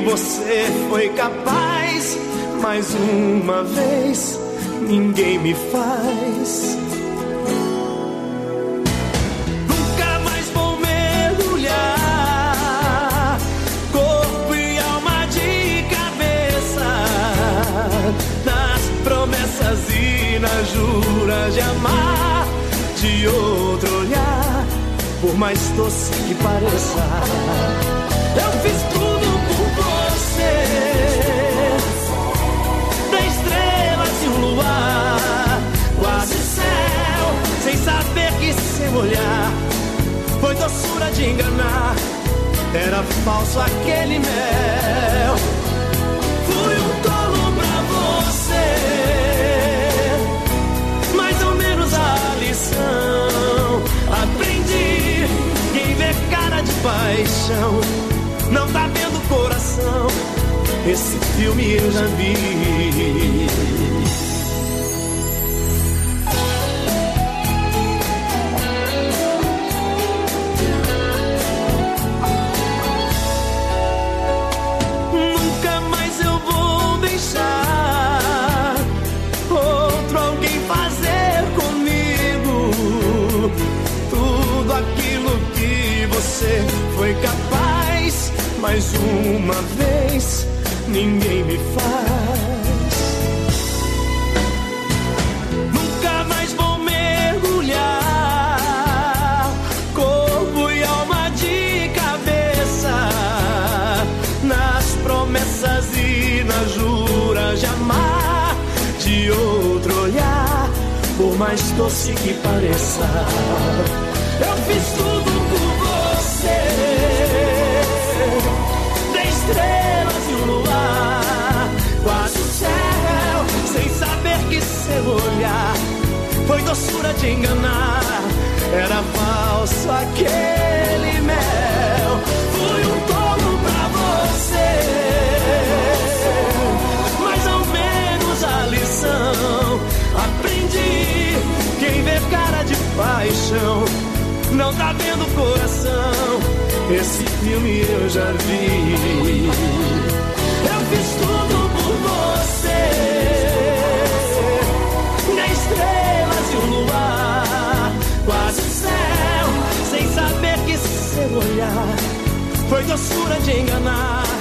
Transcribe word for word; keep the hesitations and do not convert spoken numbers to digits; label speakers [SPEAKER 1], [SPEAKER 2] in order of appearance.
[SPEAKER 1] você foi capaz. Mais uma vez, ninguém me faz. Nunca mais vou mergulhar, corpo e alma de cabeça, nas promessas e nas juras de amar, de outro olhar, por mais doce que pareça. Eu fiz tudo por você, de estrelas e um luar, quase céu, sem saber que sem olhar, foi doçura de enganar, era falso aquele mel. Fui um tolo pra você, mais ou menos a lição aprendi. Quem vê cara de paixão não tá vendo coração. Esse filme eu já vi. Nunca mais eu vou deixar outro alguém fazer comigo tudo aquilo que você foi capaz. Mais uma vez, ninguém me faz. Nunca mais vou mergulhar, corpo e alma de cabeça, nas promessas e nas juras de amar, de outro olhar, por mais doce que pareça. Eu fiz tudo por você, de estrelas e um luar, quase o céu, sem saber que seu olhar foi doçura de enganar, era falso aquele mel. Fui um tolo pra você, mais ou menos a lição aprendi. Quem vê cara de paixão não tá vendo coração. Esse filme eu já vi. Eu fiz tudo por você, nem estrelas e um luar, quase o céu, sem saber que seu olhar foi doçura de enganar,